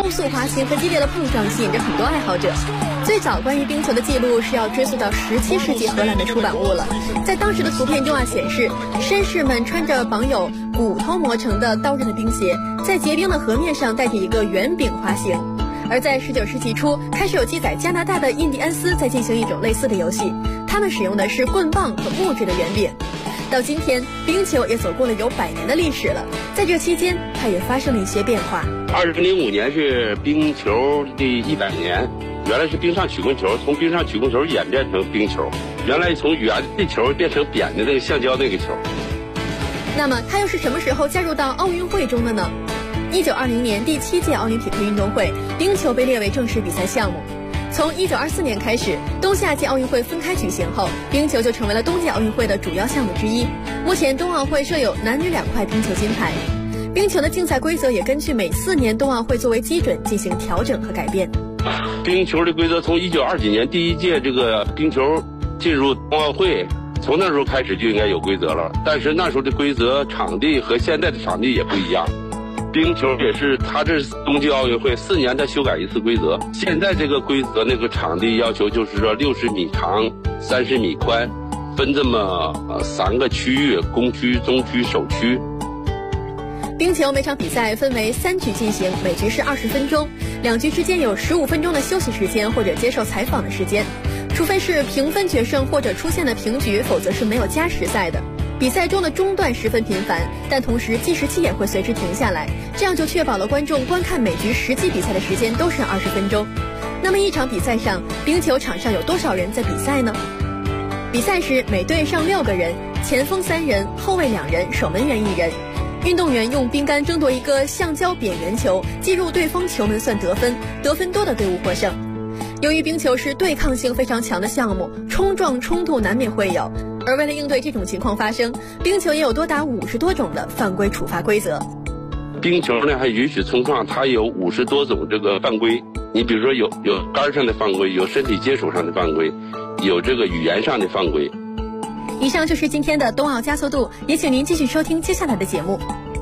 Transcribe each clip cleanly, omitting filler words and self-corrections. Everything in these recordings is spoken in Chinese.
高速滑行和激烈的碰撞吸引着很多爱好者。最早关于冰球的记录是要追溯到17世纪荷兰的出版物了。在当时的图片中显示，绅士们穿着绑有骨头磨成的刀刃的冰鞋，在结冰的河面上代替一个圆饼滑行。而在19世纪初，开始有记载加拿大的印第安斯在进行一种类似的游戏，他们使用的是棍棒和木质的圆饼。到今天，冰球也走过了有100年的历史了，在这期间，它也发生了一些变化。 2005年是冰球的100年，原来是冰上曲棍球，从冰上曲棍球演变成冰球，原来从圆的球变成扁的那个橡胶那个球。 那么它又是什么时候加入到奥运会中的呢？1920年第7届奥林匹克运动会，冰球被列为正式比赛项目。从1924年开始，冬夏季奥运会分开举行后，冰球就成为了冬季奥运会的主要项目之一。目前冬奥会设有男女2块冰球金牌。冰球的竞赛规则也根据每4年冬奥会作为基准进行调整和改变。 冰球的规则从1920几年第1届这个冰球进入冬奥会，从那时候开始就应该有规则了。但是那时候的规则场地和现在的场地也不一样。冰球也是，它这是冬季奥运会4年它修改一次规则。现在这个规则那个场地要求就是说60米长，30米宽，分这么3个区域：攻区、中区、守区。 冰球每场比赛分为3局进行，每局是20分钟，2局之间有15分钟的休息时间或者接受采访的时间。除非是平分决胜或者出现了平局，否则是没有加时赛的。比赛中的中断十分频繁，但同时计时器也会随之停下来，这样就确保了观众观看每局实际比赛的时间都是20分钟。那么一场比赛上，冰球场上有多少人在比赛呢？比赛时每队上6个人，前锋3人，后卫2人，守门员1人。运动员用冰杆争夺一个橡胶扁圆球，击入对方球门算得分，得分多的队伍获胜。由于冰球是对抗性非常强的项目，冲撞冲突难免会有，而为了应对这种情况发生，冰球也有多达50多种的犯规处罚规则。 冰球呢还允许冲撞，它有50多种这个犯规。你比如说有杆上的犯规，有身体接触上的犯规，有这个语言上的犯规。 以上就是今天的冬奥加速度，也请您继续收听接下来的节目。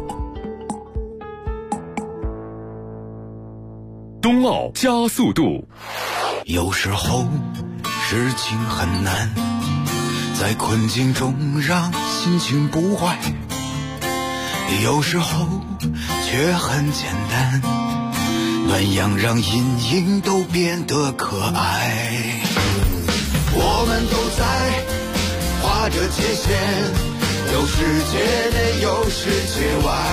冬奥加速度。 有时候事情很难，在困境中让心情不坏，有时候却很简单，暖阳让阴影都变得可爱。我们都在画着界限，有世界内有世界外，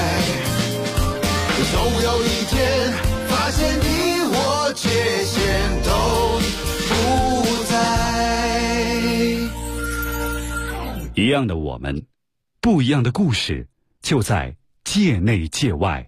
总有一天发现你我界限都不在。 一样的我们，不一样的故事，就在界内界外。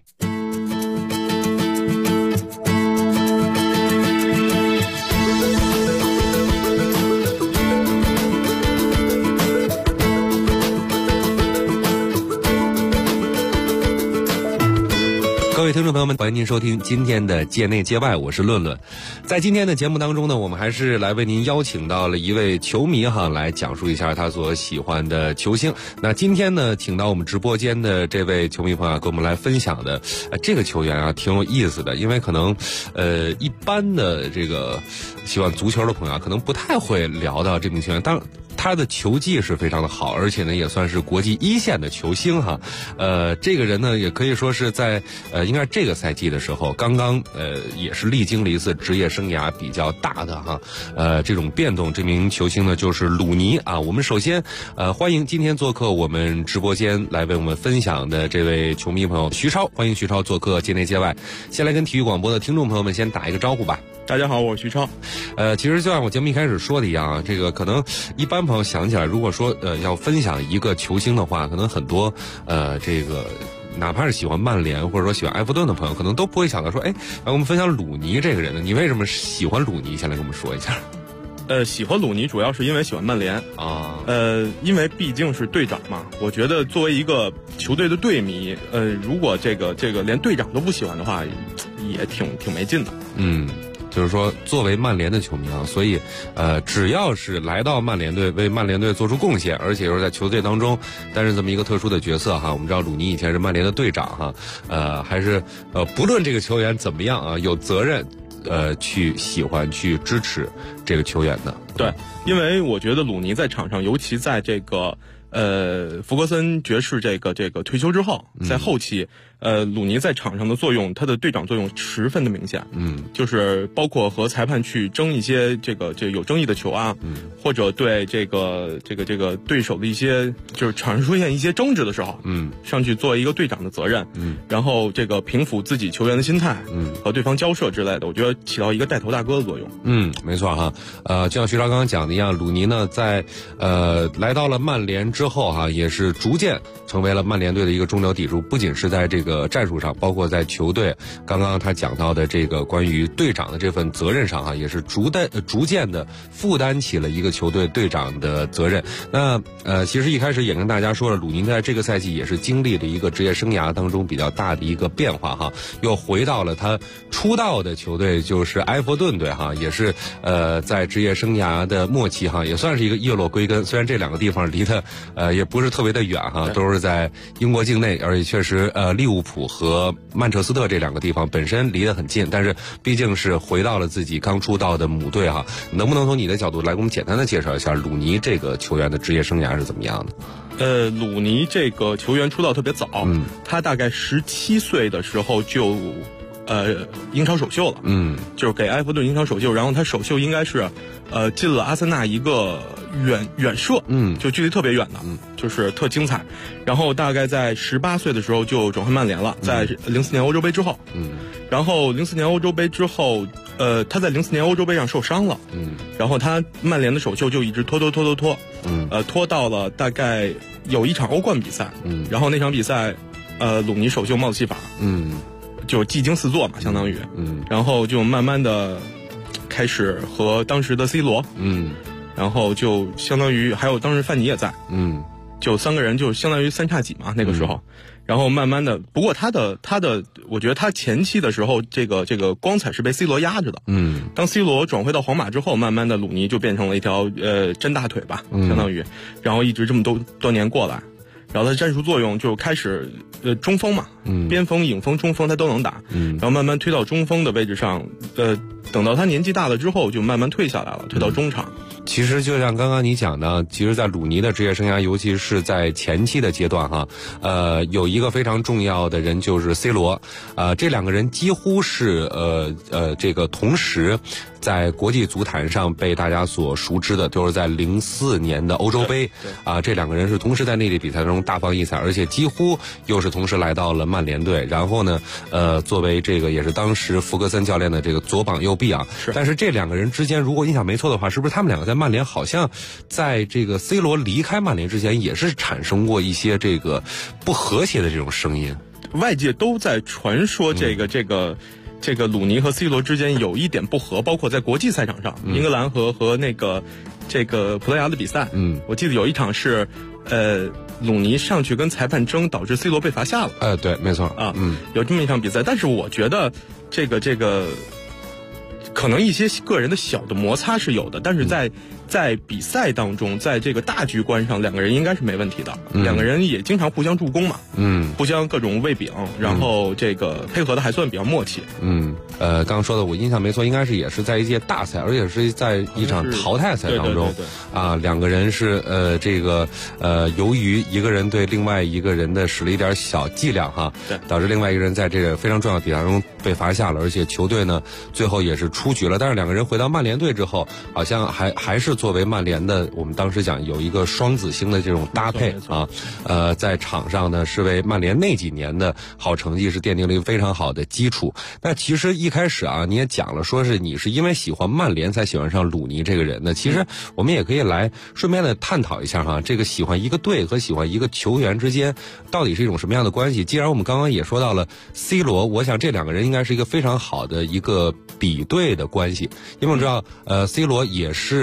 各位听众朋友们，欢迎您收听今天的界内界外，我是论论。在今天的节目当中呢，我们还是来为您邀请到了一位球迷来讲述一下他所喜欢的球星。那今天呢，请到我们直播间的这位球迷朋友跟我们来分享的这个球员挺有意思的，因为可能一般的这个喜欢足球的朋友可能不太会聊到这名球员，当然他的球技是非常的好，而且呢也算是国际一线的球星哈。这个人呢也可以说是在应该是这个赛季的时候刚刚也是历经了一次职业生涯比较大的这种变动。这名球星呢就是鲁尼啊。我们首先欢迎今天做客我们直播间来为我们分享的这位球迷朋友徐超，欢迎徐超做客界内界外。先来跟体育广播的听众朋友们先打一个招呼吧。 大家好，我是徐超。 其实就像我节目一开始说的一样这个可能一般朋友想起来，如果说要分享一个球星的话，可能很多这个哪怕是喜欢曼联或者说喜欢埃弗顿的朋友，可能都不会想到说，来我们分享鲁尼这个人呢。你为什么喜欢鲁尼？先来跟我们说一下。 喜欢鲁尼主要是因为喜欢曼联啊。因为毕竟是队长嘛，我觉得作为一个球队的队迷，如果这个连队长都不喜欢的话，也挺没劲的。 就是说作为曼联的球迷啊，所以只要是来到曼联队为曼联队做出贡献，而且又是在球队当中担任这么一个特殊的角色哈。我们知道鲁尼以前是曼联的队长哈，还是不论这个球员怎么样啊，有责任去喜欢去支持这个球员的。 对，因为我觉得鲁尼在场上，尤其在这个福格森爵士这个退休之后，在后期鲁尼在场上的作用，他的队长作用十分的明显。就是包括和裁判去争一些这有争议的球啊，或者对这个对手的一些就是场上出现一些争执的时候，上去做一个队长的责任，然后这个平抚自己球员的心态，和对方交涉之类的，我觉得起到一个带头大哥的作用。 没错哈。就像徐超刚刚讲的一样，鲁尼呢在来到了曼联之后哈，也是逐渐成为了曼联队的一个中流砥柱，不仅是在这个战术上，包括在球队刚刚他讲到的这个关于队长的这份责任上也是逐渐的负担起了一个球队队长的责任。那其实一开始也跟大家说了，鲁尼在这个赛季也是经历了一个职业生涯当中比较大的一个变化哈，又回到了他出道的球队，就是埃弗顿队哈，也是在职业生涯的末期哈，也算是一个叶落归根。虽然这两个地方离他也不是特别的远哈，都是在英国境内，而且确实利物浦和曼彻斯特这两个地方本身离得很近，但是毕竟是回到了自己刚出道的母队哈。能不能从你的角度来给我们简单的介绍一下鲁尼这个球员的职业生涯是怎么样的？ 鲁尼这个球员出道特别早，他大概17岁的时候就英超首秀了，就是给埃弗顿英超首秀，然后他首秀应该是进了阿森纳一个远射，就距离特别远的，就是特精彩。然后大概在18岁的时候就转会曼联了，在04年欧洲杯之后，然后04年欧洲杯之后，他在04年欧洲杯上受伤了，然后他曼联的首秀就一直拖，拖到了大概有一场欧冠比赛，然后那场比赛，鲁尼首秀帽子戏法，就技惊四座嘛，相当于，然后就慢慢的开始和当时的 C 罗，然后就相当于还有当时范尼也在，就三个人就相当于三叉戟嘛那个时候，然后慢慢的，不过他的，我觉得他前期的时候这个光彩是被 C 罗压着的，当 C 罗转会到皇马之后，慢慢的鲁尼就变成了一条真大腿吧，相当于，然后一直这么多年过来。然后他战术作用就开始，中锋嘛，边锋、影锋、中锋他都能打，然后慢慢推到中锋的位置上，等到他年纪大了之后，就慢慢退下来了，退到中场。 其实就像刚刚你讲的，其实在鲁尼的职业生涯，尤其是在前期的阶段哈，有一个非常重要的人就是 C 罗，这两个人几乎是这个同时在国际足坛上被大家所熟知的，就是在04年的欧洲杯这两个人是同时在那类比赛中大放异彩，而且几乎又是同时来到了曼联队，然后呢作为这个也是当时福格森教练的这个左膀右臂啊。但是这两个人之间如果印象没错的话，是不是他们两个在曼联好像在这个 C 罗离开曼联之前也是产生过一些这个不和谐的这种声音？ 外界都在传说这个鲁尼和 C 罗之间有一点不和，包括在国际赛场上，英格兰和那个这个葡萄牙的比赛，我记得有一场是鲁尼上去跟裁判争，导致 C 罗被罚下了。 对，没错啊，有这么一场比赛，但是我觉得这个可能一些个人的小的摩擦是有的，但是在比赛当中，在这个大局观上，两个人应该是没问题的。两个人也经常互相助攻嘛，互相各种喂饼，然后这个配合的还算比较默契。 刚刚说的我印象没错，应该是也是在一届大赛，而且是在一场淘汰赛当中，两个人是这个由于一个人对另外一个人的使了一点小伎俩哈，导致另外一个人在这个非常重要的比赛中被罚下了，而且球队呢最后也是出局了。但是两个人回到曼联队之后，好像还是作为曼联的，我们当时讲有一个双子星的这种搭配啊，在场上呢是为曼联那几年的好成绩是奠定了一个非常好的基础。那其实一开始啊，你也讲了，说是你是因为喜欢曼联才喜欢上鲁尼这个人的。其实我们也可以来顺便的探讨一下哈，这个喜欢一个队和喜欢一个球员之间到底是一种什么样的关系。既然我们刚刚也说到了 C 罗，我想这两个人应该是一个非常好的一个比对的关系，因为我知道C 罗也是在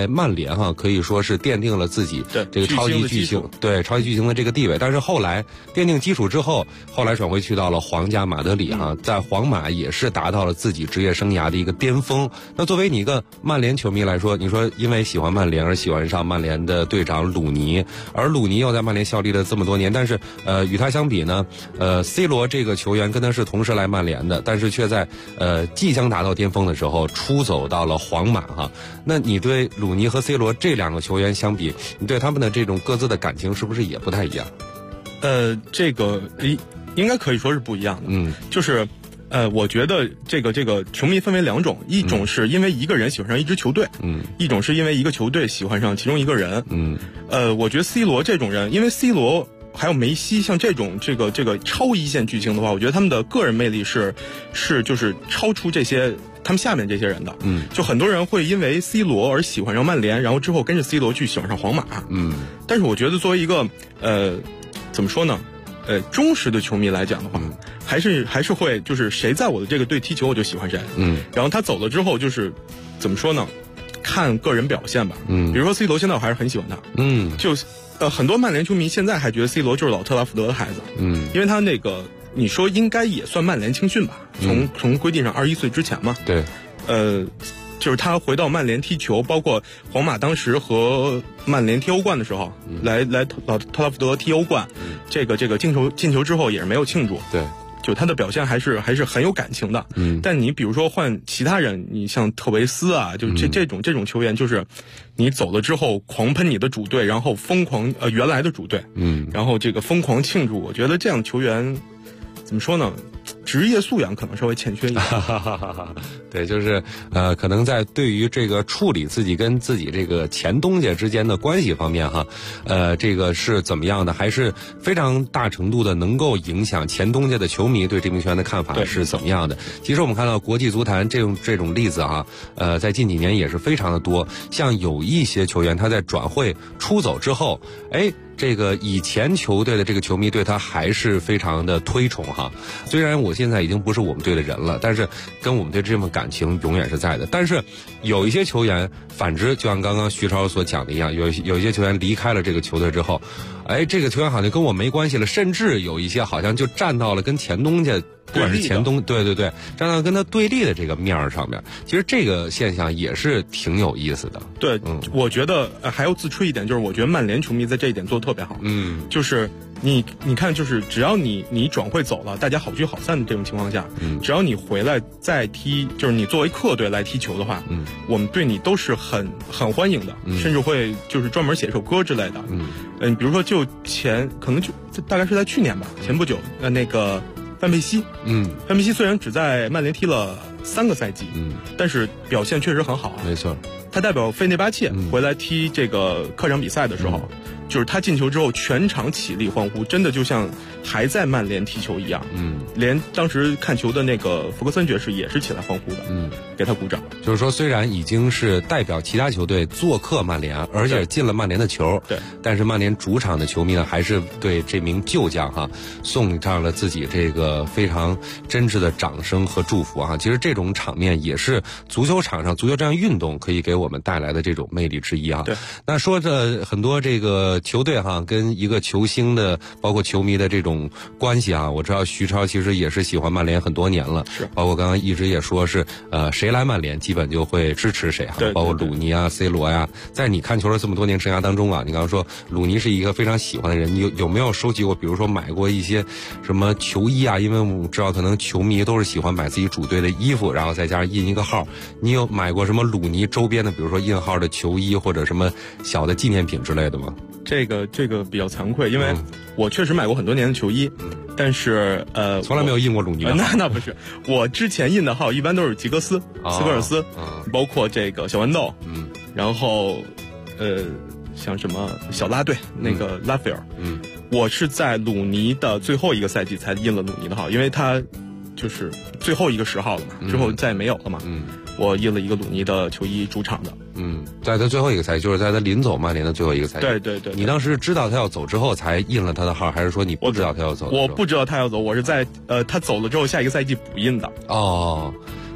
在曼联可以说是奠定了自己这个超级巨星，对超级巨星的这个地位。但是后来奠定基础之后，后来转回去到了皇家马德里在皇马也是达到了自己职业生涯的一个巅峰。那作为你一个曼联球迷来说，你说因为喜欢曼联而喜欢上曼联的队长鲁尼，而鲁尼又在曼联效力了这么多年，但是与他相比呢，C 罗这个球员跟他是同时来曼联的，但是却在即将达到巅峰的时候出走到了皇马那你对鲁尼和 C 罗这两个球员相比，你对他们的这种各自的感情是不是也不太一样？ 这个应该可以说是不一样的。就是我觉得这个球迷分为两种，一种是因为一个人喜欢上一支球队，一种是因为一个球队喜欢上其中一个人。我觉得 C 罗这种人，因为 C 罗还有梅西，像这种这个超一线巨星的话，我觉得他们的个人魅力是就是超出这些他们下面这些人的。就很多人会因为 C 罗而喜欢上曼联，然后之后跟着 C 罗去喜欢上皇马。但是我觉得作为一个怎么说呢？忠实的球迷来讲的话，还是会就是谁在我的这个队踢球，我就喜欢谁。然后他走了之后，就是怎么说呢？看个人表现吧。比如说 C 罗，现在我还是很喜欢他。就很多曼联球迷现在还觉得 C 罗就是老特拉福德的孩子。因为他那个你说应该也算曼联青训吧？从规定上21岁之前嘛。对。就是他回到曼联踢球，包括皇马当时和曼联踢欧冠的时候，来老特拉福德踢欧冠，这个进球之后也是没有庆祝。对，就他的表现还是很有感情的。但你比如说换其他人，你像特维斯啊，就这种球员，就是你走了之后狂喷你的主队，然后疯狂原来的主队，然后这个疯狂庆祝，我觉得这样的球员怎么说呢？职业素养可能稍微欠缺一点。 对，就是可能在对于这个处理自己跟自己这个前东家之间的关系方面这个是怎么样的，还是非常大程度的能够影响前东家的球迷对这名球员的看法是怎么样的。其实我们看到国际足坛这种例子在近几年也是非常的多。像有一些球员他在转会出走之后，这个以前球队的这个球迷对他还是非常的推崇虽然我现在已经不是我们队的人了，但是跟我们队这份感情永远是在的。但是有一些球员反之，就像刚刚徐超所讲的一样，有一些球员离开了这个球队之后，这个球员好像跟我没关系了，甚至有一些好像就站到了跟前东家，不管是前东，对，站到跟他对立的这个面上面。其实这个现象也是挺有意思的。 对，我觉得还要自吹一点，就是我觉得曼联球迷在这一点做得特别好。就是你看，就是只要你转会走了，大家好聚好散的这种情况下，只要你回来再踢，就是你作为客队来踢球的话，我们对你都是很欢迎的，甚至会就是专门写一首歌之类的。比如说就可能就大概是在去年吧，前不久那个范佩西，范佩西虽然只在曼联踢了3个赛季，但是表现确实很好没错， 他代表费内巴切回来踢这个客场比赛的时候，就是他进球之后全场起立欢呼，真的就像还在曼联踢球一样。连当时看球的那个福克森爵士也是起来欢呼的，给他鼓掌。 就是说，虽然已经是代表其他球队做客曼联，而且进了曼联的球，对，但是曼联主场的球迷呢，还是对这名旧将送上了自己这个非常真挚的掌声和祝福其实这种场面也是足球场上足球这样运动可以给我们带来的这种魅力之一对，那说着很多这个球队跟一个球星的包括球迷的这种关系我知道徐超其实也是喜欢曼联很多年了，是包括刚刚一直也说是谁来曼联基本就会支持谁对，包括鲁尼C 罗呀。在你看球的这么多年生涯当中你刚刚说鲁尼是一个非常喜欢的人，你有没有收集过比如说买过一些什么球衣因为我们知道可能球迷都是喜欢买自己主队的衣服，然后再加上印一个号，你有买过什么鲁尼周边的比如说印号的球衣或者什么小的纪念品之类的吗？ 这个比较惭愧，因为我确实买过很多年的球衣，但是从来没有印过鲁尼的那不是，我之前印的号一般都是吉格斯、斯科尔斯，包括这个小豌豆，然后像什么小拉队那个拉斐尔，我是在鲁尼的最后一个赛季才印了鲁尼的号，因为他就是最后一个10号了嘛，之后再也没有了嘛，我印了一个鲁尼的球衣主场的。 在他最后一个赛季，就是在他临走曼联的最后一个赛季。 对， 你当时知道他要走之后才印了他的号，还是说你不知道他要走？ 我不知道他要走，我是在他走了之后下一个赛季补印的。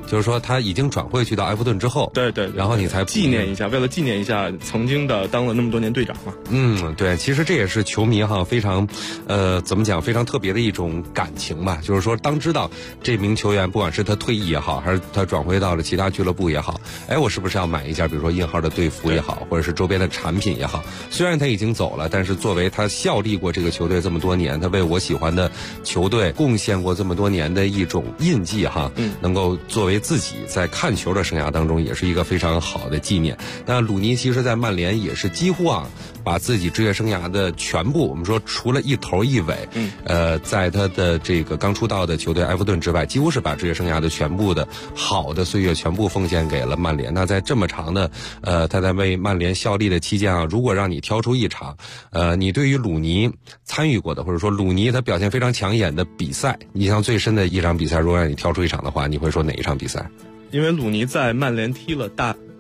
就是说他已经转会去到埃弗顿之后， 对， 然后你才纪念一下，为了纪念一下曾经的当了那么多年队长嘛。 对，其实这也是球迷非常，怎么讲，非常特别的一种感情吧。就是说，当知道这名球员不管是他退役也好，还是他转回到了其他俱乐部也好，我是不是要买一件比如说印号的队服也好，或者是周边的产品也好？虽然他已经走了，但是作为他效力过这个球队这么多年，他为我喜欢的球队贡献过这么多年的一种印记能够作为自己在看球的生涯当中也是一个非常好的纪念。那鲁尼其实在曼联也是几乎把自己职业生涯的全部，我们说除了一头一尾，在他的这个刚出道的球队埃弗顿之外，几乎是把职业生涯的全部的好的岁月全部奉献给了曼联。那在这么长的他在为曼联效力的期间如果让你挑出一场你对于鲁尼参与过的，或者说鲁尼他表现非常抢眼的比赛，印象最深的一场比赛，如果让你挑出一场的话，你会说哪一场比赛？ 因为鲁尼在曼联踢了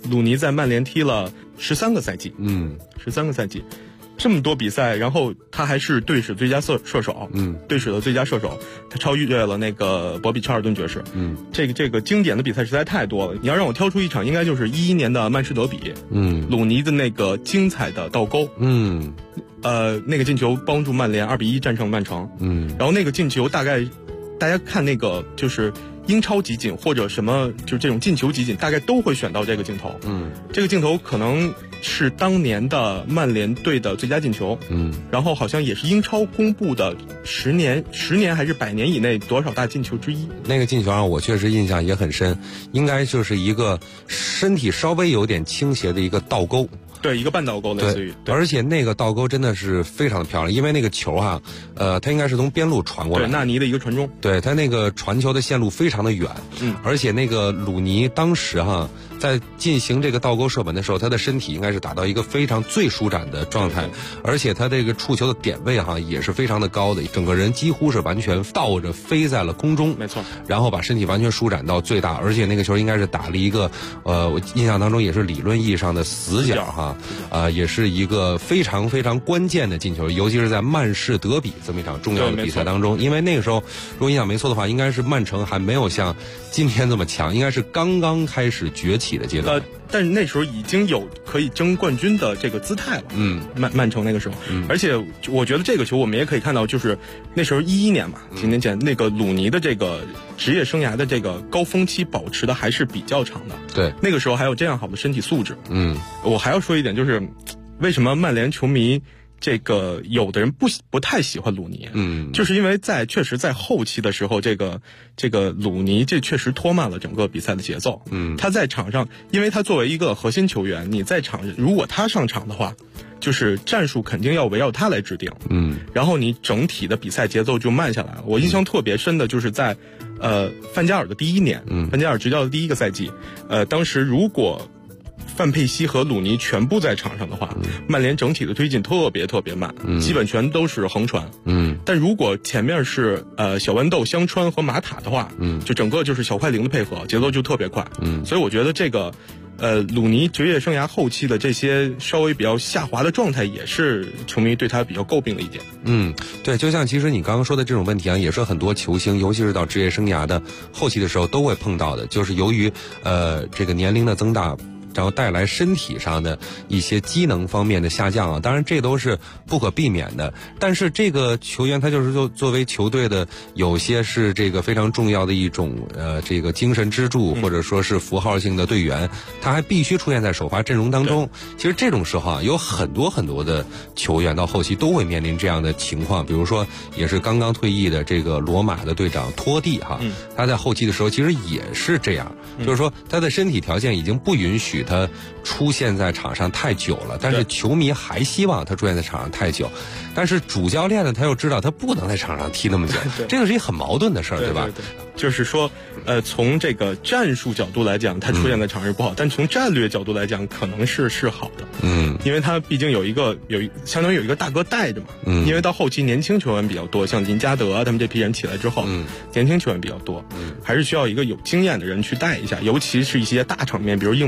13个赛季，13个赛季，这么多比赛，然后他还是队史最佳射手，队史的最佳射手，他超越了那个博比查尔顿爵士，这个经典的比赛实在太多了。你要让我挑出一场，应该就是11年的曼市德比，鲁尼的那个精彩的倒钩，那个进球帮助曼联2-1战胜曼城，然后那个进球大概大家看那个就是英超集锦或者什么就是这种进球集锦，大概都会选到这个镜头，这个镜头可能是当年的曼联队的最佳进球，然后好像也是英超公布的10年还是100年以内多少大进球之一。 那个进球我确实印象也很深，应该就是一个身体稍微有点倾斜的一个倒钩。 对，一个半倒钩类似于， 而且那个倒钩真的是非常的漂亮，因为那个球它应该是从边路传过来， 对，纳尼的一个传中， 对，它那个传球的线路非常的远，而且那个鲁尼当时在进行这个倒钩射门的时候，他的身体应该是达到一个非常最舒展的状态，而且他这个触球的点位也是非常的高的，整个人几乎是完全倒着飞在了空中， 没错， 然后把身体完全舒展到最大，而且那个球应该是打了一个我印象当中也是理论意义上的死角也是一个非常非常关键的进球，尤其是在曼市德比这么一场重要的比赛当中，因为那个时候如果印象没错的话，应该是曼城还没有像今天这么强，应该是刚刚开始崛起的阶段， 但是那时候已经有可以争冠军的这个姿态了，曼城那个时候，而且我觉得这个球我们也可以看到，就是那时候11年嘛，几年前那个鲁尼的这个职业生涯的这个高峰期保持的还是比较长的， 对， 那个时候还有这样好的身体素质，我还要说一点，就是为什么曼联球迷这个有的人不太喜欢鲁尼，就是因为确实在后期的时候，这个鲁尼这确实拖慢了整个比赛的节奏，他在场上，因为他作为一个核心球员，你在场如果他上场的话，就是战术肯定要围绕他来制定，然后你整体的比赛节奏就慢下来了。我印象特别深的就是在范加尔的第一年，范加尔执教的第一个赛季，当时如果范佩西和鲁尼全部在场上的话，曼联整体的推进特别特别慢，基本全都是横传，但如果前面是小豌豆、香川和马塔的话，就整个就是小快灵的配合，节奏就特别快，所以我觉得这个鲁尼职业生涯后期的这些稍微比较下滑的状态，也是球迷对他比较诟病的一点。 对，就像其实你刚刚说的这种问题也是很多球星，尤其是到职业生涯的后期的时候都会碰到的，就是由于这个年龄的增大，然后带来身体上的一些机能方面的下降当然这都是不可避免的。但是这个球员他就是作为球队的有些是这个非常重要的一种这个精神支柱，或者说是符号性的队员，他还必须出现在首发阵容当中。其实这种时候有很多很多的球员到后期都会面临这样的情况，比如说也是刚刚退役的这个罗马的队长托蒂他在后期的时候其实也是这样，就是说他的身体条件已经不允许他出现在场上太久了，但是球迷还希望他出现在场上太久，但是主教练呢他又知道他不能在场上踢那么久，这个是一很矛盾的事儿，对吧？ 就是说从这个战术角度来讲他出现在场上是不好，但从战略角度来讲可能是好的，因为他毕竟相当于有一个大哥带着嘛，因为到后期年轻球员比较多，像林加德他们这批人起来之后，年轻球员比较多，还是需要一个有经验的人去带一下，尤其是一些大场面比如硬碰硬的比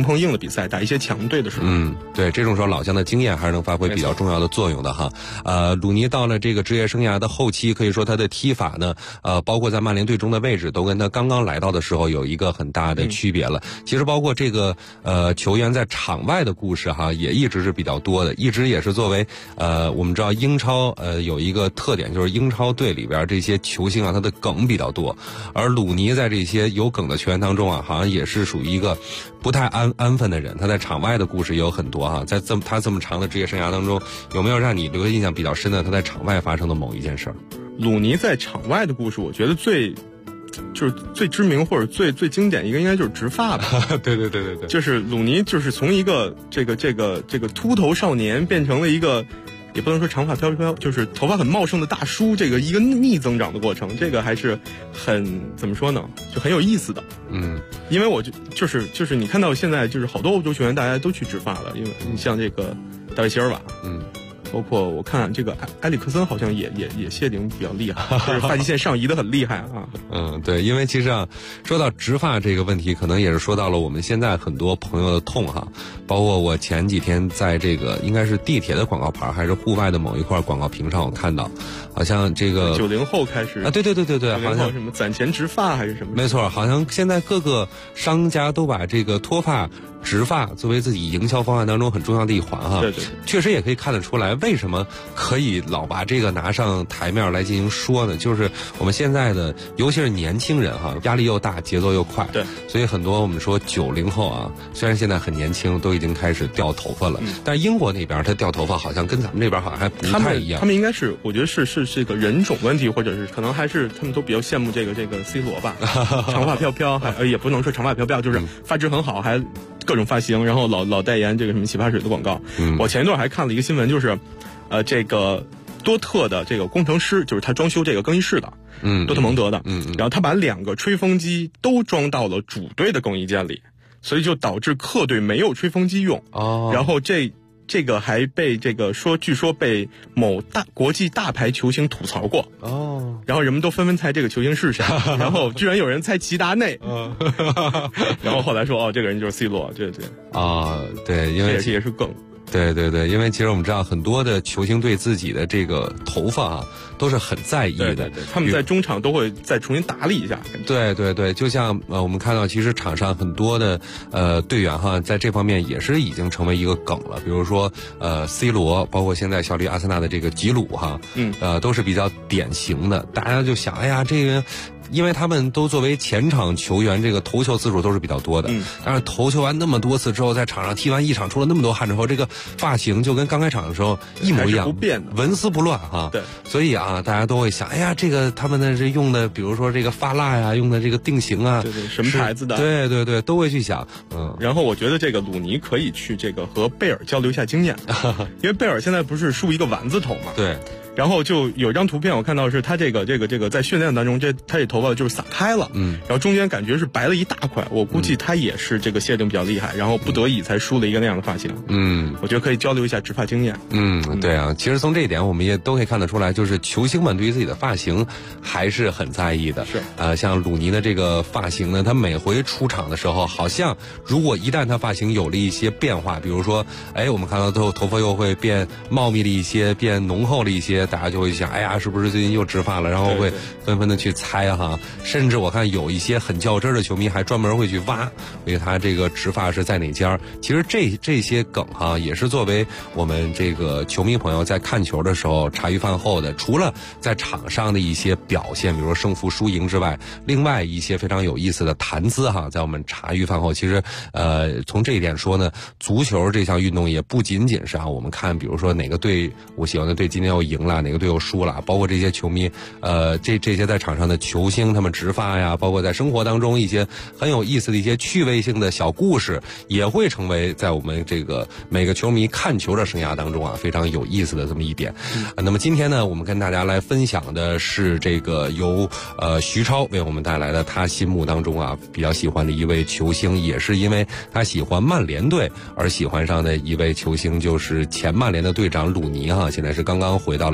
比赛、打一些强队的时候。 对，这种时候老将的经验还是能发挥比较重要的作用的哈。鲁尼到了这个职业生涯的后期，可以说他的踢法呢，包括在曼联队中的位置，都跟他刚刚来到的时候有一个很大的区别了。其实包括这个球员在场外的故事哈，也一直是比较多的，一直也是作为我们知道英超有一个特点，就是英超队里边这些球星啊，他的梗比较多，而鲁尼在这些有梗的球员当中啊，好像也是属于一个不太安分的人。他在场外的故事也有很多哈，在他这么长的职业生涯当中，有没有让你留下印象比较深的他在场外发生的某一件事儿？ 鲁尼在场外的故事，我觉得最知名或者最经典一个应该就是植发吧。 对， 就是鲁尼就是从一个这个秃头少年变成了一个，也不能说长发飘飘，就是头发很茂盛的大叔，这个一个逆增长的过程，这个还是很怎么说呢，就很有意思的。因为我就是你看到现在就是好多欧洲球员大家都去植发了，因为你像这个大卫席尔瓦，包括我看这个埃里克森好像也谢顶比较厉害，就是发际线上移的很厉害啊。 对，因为其实啊，说到植发这个问题，可能也是说到了我们现在很多朋友的痛哈。包括我前几天在这个应该是地铁的广告牌还是户外的某一块广告屏上，我看到好像这个 90后开始啊，对，好像什么攒钱植发还是什么？ 没错，好像现在各个商家都把这个脱发、植发作为自己营销方案当中很重要的一环哈。 对， 确实也可以看得出来，为什么可以老把这个拿上台面来进行说呢？就是我们现在的，尤其是年轻人哈，压力又大，节奏又快， 对， 所以很多我们说90后啊，虽然现在很年轻，都已经开始掉头发了，但是英国那边他掉头发好像跟咱们这边好像还不太一样。 他们应该是，我觉得是这个人种问题，或者是可能还是他们都比较羡慕这个 C 罗吧，长发飘飘，还也不能说长发飘飘，就是发质很好，还各种发型，然后老代言这个什么洗发水的广告。我前一段还看了一个新闻，就是这个多特的这个工程师，就是他装修这个更衣室的，多特蒙德的，然后他把2个吹风机都装到了主队的更衣间里，所以就导致客队没有吹风机用。然后这个还被这个据说被某国际大牌球星吐槽过。然后人们都纷纷猜这个球星是谁，然后居然有人猜齐达内。然后后来说这个人就是 C 罗，对。 对，因为这也是梗。 对，因为其实我们知道很多的球星对自己的这个头发啊都是很在意的， 对，他们在中场都会再重新打理一下。 对，就像我们看到其实场上很多的队员哈，在这方面也是已经成为一个梗了，比如说C 罗，包括现在效力阿森纳的这个吉鲁哈，都是比较典型的，大家就想，哎呀，这个。因为他们都作为前场球员，这个头球次数都是比较多的。但是头球完那么多次之后，在场上踢完一场出了那么多汗之后，这个发型就跟刚开场的时候一模一样， 不变的， 纹丝不乱哈。 对， 所以啊，大家都会想，哎呀，这个他们的这用的，比如说这个发蜡呀，用的这个定型啊， 对，什么牌子的？ 对，都会去想。 然后我觉得这个鲁尼可以去这个和贝尔交流一下经验，因为贝尔现在不是梳一个丸子头嘛？ 对。 然后就有一张图片，我看到是他这个在训练当中，他这头发就是散开了，然后中间感觉是白了一大块，我估计他也是这个谢顶比较厉害，然后不得已才梳了一个那样的发型。我觉得可以交流一下植发经验。 对啊，其实从这一点我们也都可以看得出来，就是球星们对于自己的发型还是很在意的。 是像鲁尼的这个发型呢，他每回出场的时候，好像如果一旦他发型有了一些变化，比如说，我们看到头发又会变茂密了一些，变浓厚了一些。大家就会想，哎呀，是不是最近又植发了？然后会纷纷的去猜哈，甚至我看有一些很较真的球迷还专门会去挖，因为他这个植发是在哪家。其实这些梗哈，也是作为我们这个球迷朋友在看球的时候茶余饭后的，除了在场上的一些表现，比如说胜负输赢之外，另外一些非常有意思的谈资哈，在我们茶余饭后，其实从这一点说呢，足球这项运动也不仅仅是我们看，比如说哪个队我喜欢的队今天又赢了。哪个队又输了？包括这些球迷，这些在场上的球星，他们植发呀，包括在生活当中一些很有意思的一些趣味性的小故事，也会成为在我们这个每个球迷看球的生涯当中非常有意思的这么一点。那么今天呢，我们跟大家来分享的是这个由徐超为我们带来的他心目当中比较喜欢的一位球星，也是因为他喜欢曼联队而喜欢上的一位球星，就是前曼联的队长鲁尼现在是刚刚回到了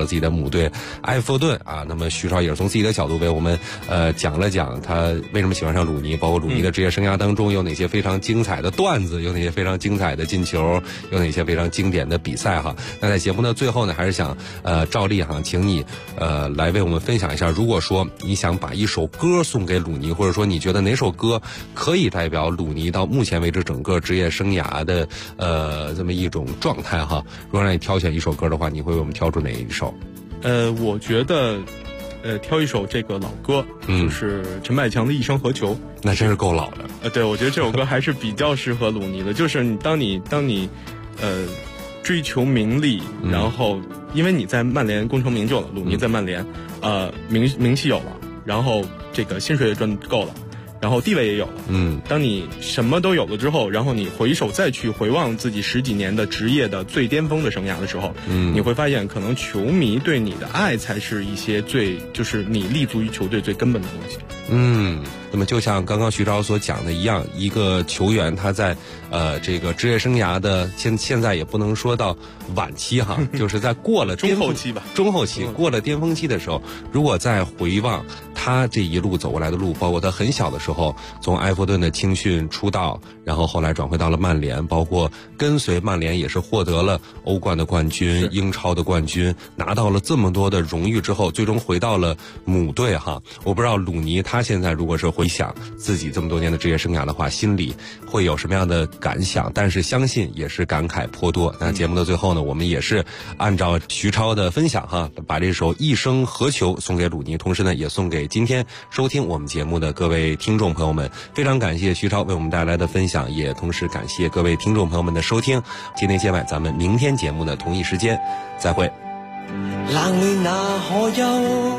了自己的母队埃弗顿啊。那么徐超也是从自己的角度为我们讲了讲他为什么喜欢上鲁尼，包括鲁尼的职业生涯当中有哪些非常精彩的段子，有哪些非常精彩的进球，有哪些非常经典的比赛哈。那在节目的最后呢，还是想照例哈，请你来为我们分享一下，如果说你想把一首歌送给鲁尼，或者说你觉得哪首歌可以代表鲁尼到目前为止整个职业生涯的这么一种状态哈，如果让你挑选一首歌的话，你会为我们挑出哪一首？ 我觉得挑一首这个老歌，就是陈百强的《一生何求》。 那真是够老的。 对，我觉得这首歌还是比较适合鲁尼的。就是当你追求名利，然后因为你在曼联功成名就了，鲁尼在曼联名气有了，然后这个薪水也赚够了，然后地位也有了。当你什么都有了之后，然后你回首再去回望自己10几年的职业的最巅峰的生涯的时候，你会发现可能球迷对你的爱才是一些就是你立足于球队最根本的东西。 那么就像刚刚徐超所讲的一样，一个球员他在这个职业生涯的现在也不能说到晚期哈，就是在过了中后期吧， 中后期过了巅峰期的时候，如果再回望他这一路走过来的路，包括他很小的时候从埃弗顿的青训出道，然后后来转回到了曼联，包括跟随曼联也是获得了欧冠的冠军、英超的冠军，拿到了这么多的荣誉之后，最终回到了母队哈。我不知道鲁尼他现在如果是回想自己这么多年的职业生涯的话，心里会有什么样的感想，但是相信也是感慨颇多。那节目的最后呢，我们也是按照徐超的分享哈，把这首《一生何求》送给鲁尼，同时呢也送给今天收听我们节目的各位听众朋友们。非常感谢徐超为我们带来的分享，也同时感谢各位听众朋友们的收听。今天节目咱们明天节目的同一时间再会。 冷暖那可休，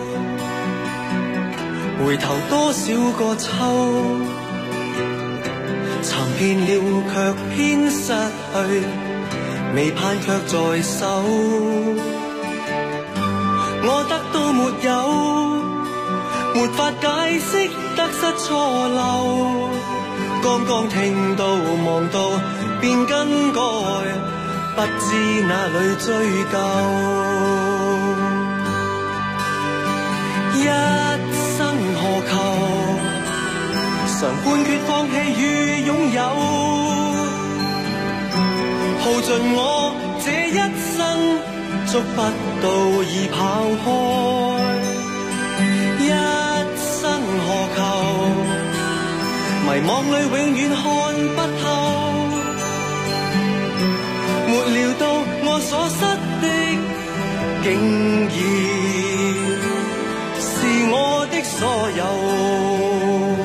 回頭多少個秋，尋遍了卻偏失去，未盼卻在手。我得到沒有，沒法解釋得失錯漏，剛剛聽到望到便更改，不知哪裏追究。一生何求，常判決放棄與擁有，耗盡我這一生，捉不到已跑開。一生何求，迷惘裏永遠看不透，沒料到我所失的竟然是我的所有。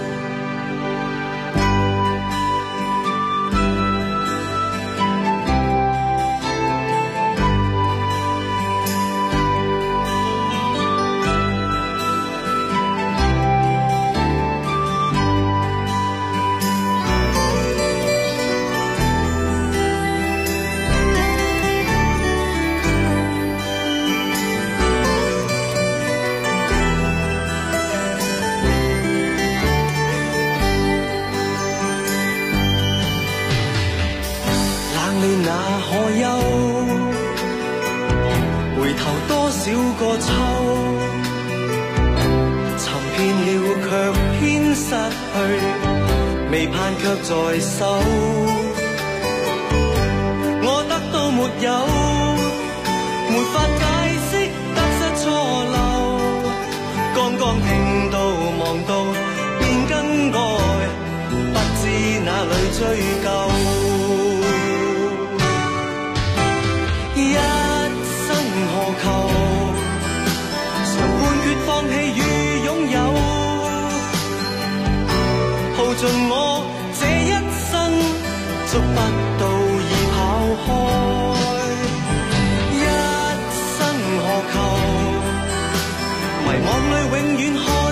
少個秋，尋遍了卻偏失去，未盼卻在手。我得到沒有，沒法解釋得失錯漏，剛剛聽到望到便更改，不知哪裏追究。一生何求，放棄與擁有，耗盡我這一生，捉不到已跑開。一生何求，迷惘裏永遠看